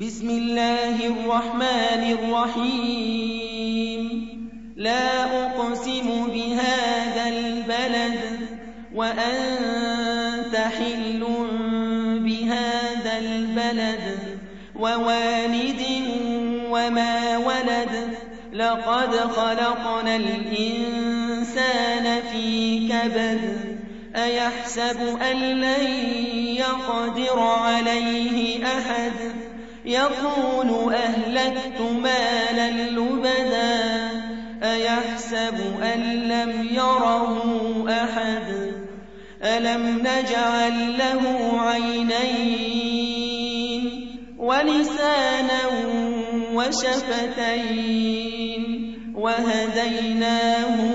بسم الله الرحمن الرحيم لا أقسم بهذا البلد وأنت حل بهذا البلد ووالد وما ولد لقد خلقنا الإنسان في كبد أيحسب أن لن يقدر عليه أحد يقول أهلكت مالا لبدا أيحسب أن لم يره أحد ألم نجعل له عينين ولسانا وشفتين وهديناه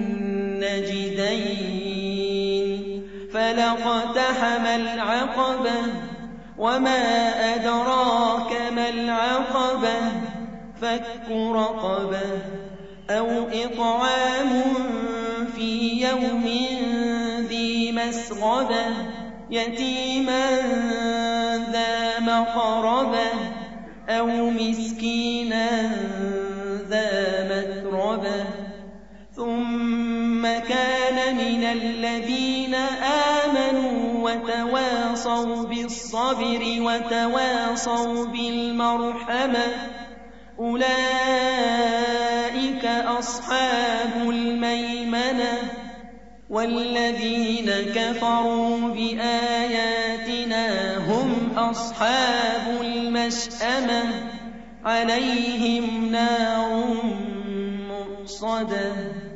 النجدين فلاقتحم العقبة وما أدراك ما العقبة فك رقبة أو إطعام في يوم ذي مسغبة يتيما ذا مقربة أو مسكينا ذا متربة ثم كان من الذين آمنوا وتواصوا بالصبر وتواصوا بالمرحمة أولئك أصحاب الميمنة والذين كفروا بآياتنا هم أصحاب المشأمة عليهم نار مؤصدة